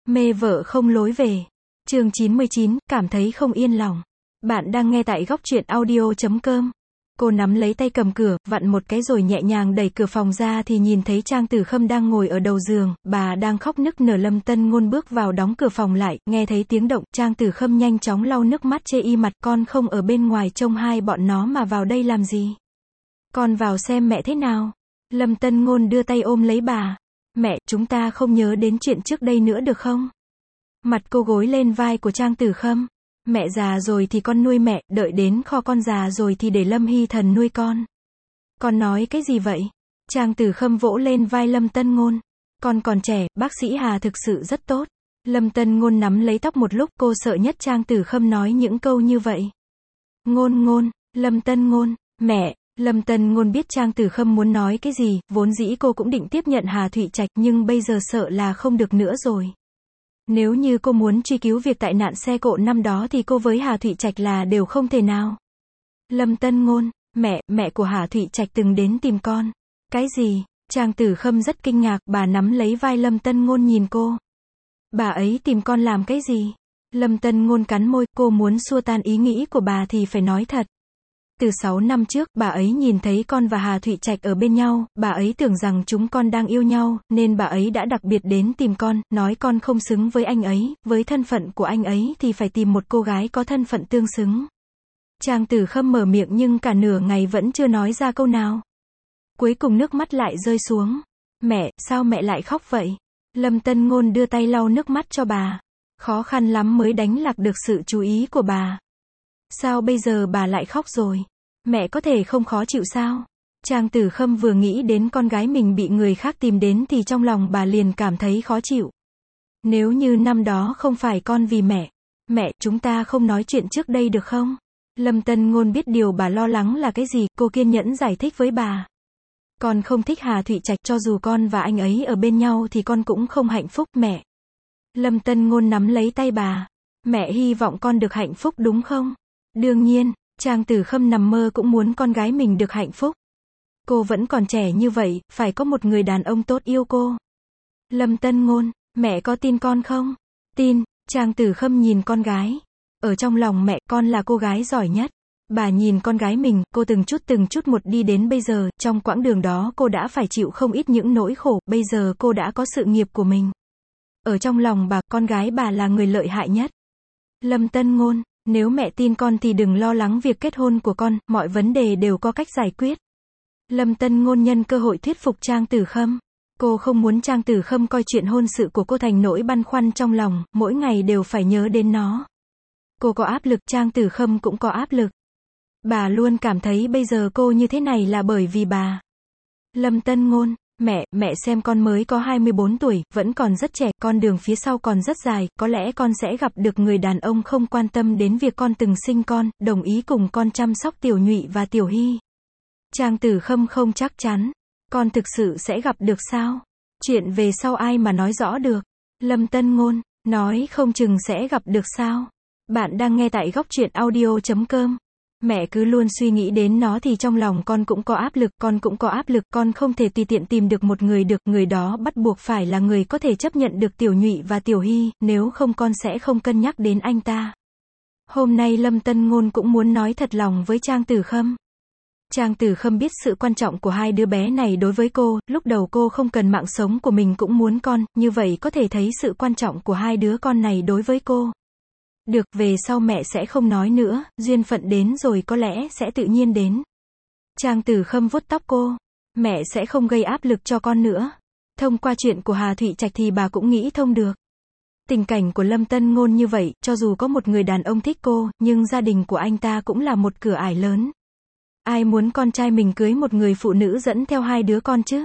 Mê vợ không lối về. Chương 99, cảm thấy không yên lòng. Bạn đang nghe tại góc truyện audio.com. Cô nắm lấy tay cầm cửa, vặn một cái rồi nhẹ nhàng đẩy cửa phòng ra thì nhìn thấy Trang Tử Khâm đang ngồi ở đầu giường, bà đang khóc nức nở. Lâm Tân Ngôn bước vào đóng cửa phòng lại, nghe thấy tiếng động, Trang Tử Khâm nhanh chóng lau nước mắt chê y mặt, con không ở bên ngoài trông hai bọn nó mà vào đây làm gì? Con vào xem mẹ thế nào. Lâm Tân Ngôn đưa tay ôm lấy bà. Mẹ, chúng ta không nhớ đến chuyện trước đây nữa được không? Mặt cô gối lên vai của Trang Tử Khâm. Mẹ già rồi thì con nuôi mẹ, đợi đến kho con già rồi thì để Lâm Hy Thần nuôi con. Con nói cái gì vậy? Trang Tử Khâm vỗ lên vai Lâm Tân Ngôn. Con còn trẻ, bác sĩ Hà thực sự rất tốt. Lâm Tân Ngôn nắm lấy tóc một lúc, cô sợ nhất Trang Tử Khâm nói những câu như vậy. Ngôn, Lâm Tân Ngôn, mẹ. Lâm Tân Ngôn biết Trang Tử Khâm muốn nói cái gì, vốn dĩ cô cũng định tiếp nhận Hà Thụy Trạch, nhưng bây giờ sợ là không được nữa rồi. Nếu như cô muốn truy cứu việc tai nạn xe cộ năm đó thì cô với Hà Thụy Trạch là đều không thể nào. Lâm Tân Ngôn, mẹ của Hà Thụy Trạch từng đến tìm con. Cái gì? Trang Tử Khâm rất kinh ngạc, bà nắm lấy vai Lâm Tân Ngôn nhìn cô. Bà ấy tìm con làm cái gì? Lâm Tân Ngôn cắn môi, cô muốn xua tan ý nghĩ của bà thì phải nói thật. Từ 6 năm trước, bà ấy nhìn thấy con và Hà Thụy Trạch ở bên nhau, bà ấy tưởng rằng chúng con đang yêu nhau, nên bà ấy đã đặc biệt đến tìm con, nói con không xứng với anh ấy, với thân phận của anh ấy thì phải tìm một cô gái có thân phận tương xứng. Trang Tử Khâm mở miệng nhưng cả nửa ngày vẫn chưa nói ra câu nào. Cuối cùng nước mắt lại rơi xuống. Mẹ, sao mẹ lại khóc vậy? Lâm Tân Ngôn đưa tay lau nước mắt cho bà. Khó khăn lắm mới đánh lạc được sự chú ý của bà. Sao bây giờ bà lại khóc rồi? Mẹ có thể không khó chịu sao? Trang Tử Khâm vừa nghĩ đến con gái mình bị người khác tìm đến thì trong lòng bà liền cảm thấy khó chịu. Nếu như năm đó không phải con vì mẹ, chúng ta không nói chuyện trước đây được không? Lâm Tân Ngôn biết điều bà lo lắng là cái gì, cô kiên nhẫn giải thích với bà. Con không thích Hà Thụy Trạch, cho dù con và anh ấy ở bên nhau thì con cũng không hạnh phúc, mẹ. Lâm Tân Ngôn nắm lấy tay bà. Mẹ hy vọng con được hạnh phúc đúng không? Đương nhiên, Trang Tử Khâm nằm mơ cũng muốn con gái mình được hạnh phúc. Cô vẫn còn trẻ như vậy, phải có một người đàn ông tốt yêu cô. Lâm Tân Ngôn, mẹ có tin con không? Tin. Trang Tử Khâm nhìn con gái. Ở trong lòng mẹ, con là cô gái giỏi nhất. Bà nhìn con gái mình, cô từng chút một đi đến bây giờ, trong quãng đường đó cô đã phải chịu không ít những nỗi khổ, bây giờ cô đã có sự nghiệp của mình. Ở trong lòng bà, con gái bà là người lợi hại nhất. Lâm Tân Ngôn, nếu mẹ tin con thì đừng lo lắng việc kết hôn của con, mọi vấn đề đều có cách giải quyết. Lâm Tân Ngôn nhân cơ hội thuyết phục Trang Tử Khâm. Cô không muốn Trang Tử Khâm coi chuyện hôn sự của cô thành nỗi băn khoăn trong lòng, mỗi ngày đều phải nhớ đến nó. Cô có áp lực, Trang Tử Khâm cũng có áp lực. Bà luôn cảm thấy bây giờ cô như thế này là bởi vì bà. Lâm Tân Ngôn, mẹ xem con mới có 24 tuổi, vẫn còn rất trẻ, con đường phía sau còn rất dài, có lẽ con sẽ gặp được người đàn ông không quan tâm đến việc con từng sinh con, đồng ý cùng con chăm sóc Tiểu Nhụy và Tiểu Hy. Trang Tử Khâm không chắc chắn. Con thực sự sẽ gặp được sao? Chuyện về sau ai mà nói rõ được? Lâm Tân Ngôn, nói không chừng sẽ gặp được sao? Bạn đang nghe tại góc truyện audio.com. Mẹ cứ luôn suy nghĩ đến nó thì trong lòng con cũng có áp lực, con không thể tùy tiện tìm được một người được, người đó bắt buộc phải là người có thể chấp nhận được Tiểu Nhụy và Tiểu Hy, nếu không con sẽ không cân nhắc đến anh ta. Hôm nay Lâm Tân Ngôn cũng muốn nói thật lòng với Trang Tử Khâm. Trang Tử Khâm biết sự quan trọng của hai đứa bé này đối với cô, lúc đầu cô không cần mạng sống của mình cũng muốn con, như vậy có thể thấy sự quan trọng của hai đứa con này đối với cô. Được, về sau mẹ sẽ không nói nữa, duyên phận đến rồi có lẽ sẽ tự nhiên đến. Trang Tử Khâm vuốt tóc cô. Mẹ sẽ không gây áp lực cho con nữa. Thông qua chuyện của Hà Thụy Trạch thì bà cũng nghĩ thông được. Tình cảnh của Lâm Tân Ngôn như vậy, cho dù có một người đàn ông thích cô, nhưng gia đình của anh ta cũng là một cửa ải lớn. Ai muốn con trai mình cưới một người phụ nữ dẫn theo hai đứa con chứ?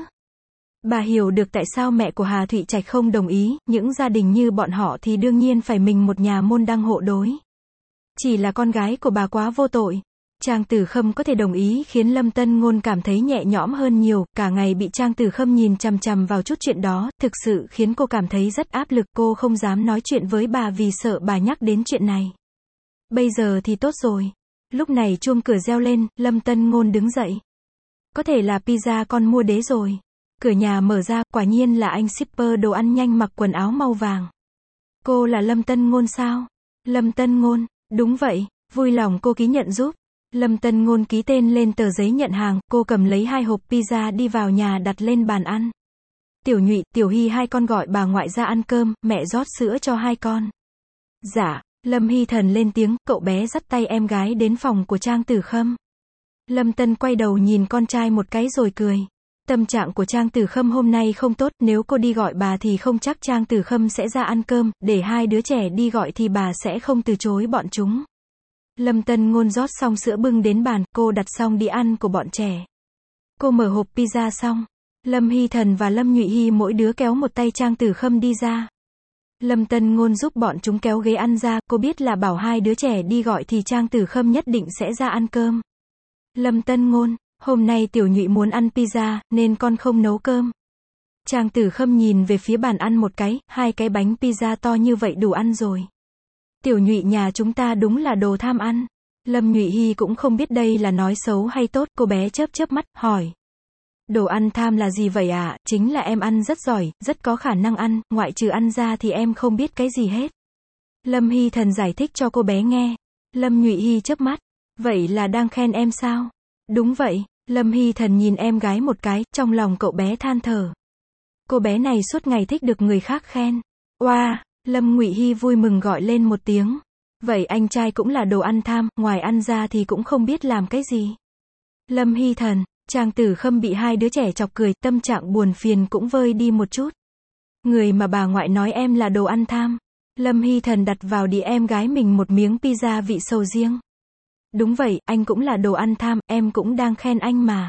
Bà hiểu được tại sao mẹ của Hà Thụy Trạch không đồng ý, những gia đình như bọn họ thì đương nhiên phải mình một nhà môn đăng hộ đối. Chỉ là con gái của bà quá vô tội. Trang Tử Khâm có thể đồng ý khiến Lâm Tân Ngôn cảm thấy nhẹ nhõm hơn nhiều, cả ngày bị Trang Tử Khâm nhìn chằm chằm vào chút chuyện đó, thực sự khiến cô cảm thấy rất áp lực, cô không dám nói chuyện với bà vì sợ bà nhắc đến chuyện này. Bây giờ thì tốt rồi. Lúc này chuông cửa reo lên, Lâm Tân Ngôn đứng dậy. Có thể là pizza con mua đế rồi. Cửa nhà mở ra, quả nhiên là anh shipper đồ ăn nhanh mặc quần áo màu vàng. Cô là Lâm Tân Ngôn sao? Lâm Tân Ngôn, đúng vậy, vui lòng cô ký nhận giúp. Lâm Tân Ngôn ký tên lên tờ giấy nhận hàng, cô cầm lấy 2 hộp pizza đi vào nhà đặt lên bàn ăn. Tiểu Nhụy, Tiểu Hy hai con gọi bà ngoại ra ăn cơm, mẹ rót sữa cho hai con. Dạ, Lâm Hy Thần lên tiếng, cậu bé dắt tay em gái đến phòng của Trang Tử Khâm. Lâm Tân quay đầu nhìn con trai một cái rồi cười. Tâm trạng của Trang Tử Khâm hôm nay không tốt, nếu cô đi gọi bà thì không chắc Trang Tử Khâm sẽ ra ăn cơm, để hai đứa trẻ đi gọi thì bà sẽ không từ chối bọn chúng. Lâm Tân Ngôn rót xong sữa bưng đến bàn, cô đặt xong đĩa ăn của bọn trẻ. Cô mở hộp pizza xong. Lâm Hy Thần và Lâm Nhụy Hy mỗi đứa kéo một tay Trang Tử Khâm đi ra. Lâm Tân Ngôn giúp bọn chúng kéo ghế ăn ra, cô biết là bảo hai đứa trẻ đi gọi thì Trang Tử Khâm nhất định sẽ ra ăn cơm. Lâm Tân Ngôn, hôm nay Tiểu Nhụy muốn ăn pizza, nên con không nấu cơm. Trang Tử Khâm nhìn về phía bàn ăn một cái, 2 cái bánh pizza to như vậy đủ ăn rồi. Tiểu Nhụy nhà chúng ta đúng là đồ tham ăn. Lâm Nhụy Hy cũng không biết đây là nói xấu hay tốt, cô bé chớp chớp mắt, hỏi. Đồ ăn tham là gì vậy ạ? Chính là em ăn rất giỏi, rất có khả năng ăn, ngoại trừ ăn ra thì em không biết cái gì hết. Lâm Hy Thần giải thích cho cô bé nghe. Lâm Nhụy Hy chớp mắt. Vậy là đang khen em sao? Đúng vậy. Lâm Hy Thần nhìn em gái một cái, trong lòng cậu bé than thở. Cô bé này suốt ngày thích được người khác khen. Oa, Lâm Ngụy Hy vui mừng gọi lên một tiếng. Vậy anh trai cũng là đồ ăn tham, ngoài ăn ra thì cũng không biết làm cái gì. Lâm Hy Thần, Trang Tử Khâm bị hai đứa trẻ chọc cười, tâm trạng buồn phiền cũng vơi đi một chút. Người mà bà ngoại nói em là đồ ăn tham. Lâm Hy Thần đặt vào đĩa em gái mình một miếng pizza vị sầu riêng. Đúng vậy, anh cũng là đồ ăn tham, em cũng đang khen anh mà.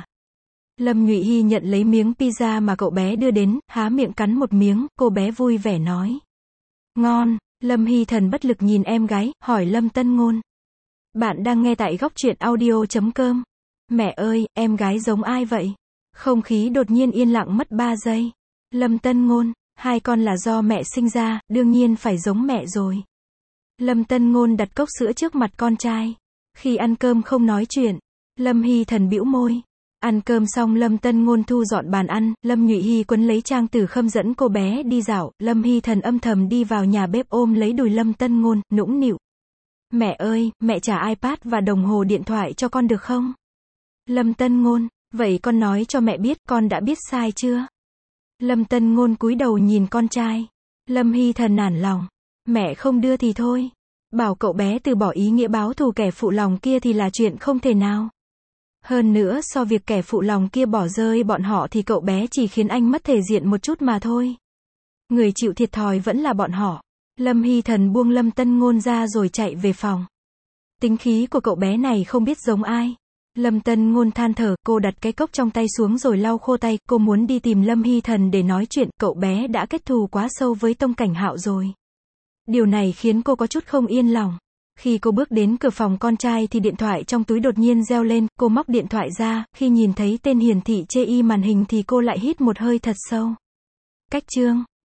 Lâm Nhụy Hy nhận lấy miếng pizza mà cậu bé đưa đến, há miệng cắn một miếng, cô bé vui vẻ nói. Ngon. Lâm Hy Thần bất lực nhìn em gái, hỏi Lâm Tân Ngôn. Bạn đang nghe tại góc truyện audio.com. Mẹ ơi, em gái giống ai vậy? Không khí đột nhiên yên lặng mất 3 giây. Lâm Tân Ngôn, hai con là do mẹ sinh ra, đương nhiên phải giống mẹ rồi. Lâm Tân Ngôn đặt cốc sữa trước mặt con trai. Khi ăn cơm không nói chuyện. Lâm Hy Thần bĩu môi. Ăn cơm xong Lâm Tân Ngôn thu dọn bàn ăn, Lâm Nhụy Hy quấn lấy Trang Tử Khâm dẫn cô bé đi dạo, Lâm Hy Thần âm thầm đi vào nhà bếp ôm lấy đùi Lâm Tân Ngôn, nũng nịu. Mẹ ơi, mẹ trả iPad và đồng hồ điện thoại cho con được không? Lâm Tân Ngôn, vậy con nói cho mẹ biết con đã biết sai chưa? Lâm Tân Ngôn cúi đầu nhìn con trai. Lâm Hy Thần nản lòng. Mẹ không đưa thì thôi. Bảo cậu bé từ bỏ ý nghĩa báo thù kẻ phụ lòng kia thì là chuyện không thể nào. Hơn nữa so việc kẻ phụ lòng kia bỏ rơi bọn họ thì cậu bé chỉ khiến anh mất thể diện một chút mà thôi. Người chịu thiệt thòi vẫn là bọn họ. Lâm Hy Thần buông Lâm Tân Ngôn ra rồi chạy về phòng. Tính khí của cậu bé này không biết giống ai. Lâm Tân Ngôn than thở, cô đặt cái cốc trong tay xuống rồi lau khô tay, cô muốn đi tìm Lâm Hy Thần để nói chuyện, cậu bé đã kết thù quá sâu với Tông Cảnh Hạo rồi. Điều này khiến cô có chút không yên lòng. Khi cô bước đến cửa phòng con trai thì điện thoại trong túi đột nhiên reo lên, cô móc điện thoại ra, khi nhìn thấy tên hiển thị chê y màn hình thì cô lại hít một hơi thật sâu. Cách chương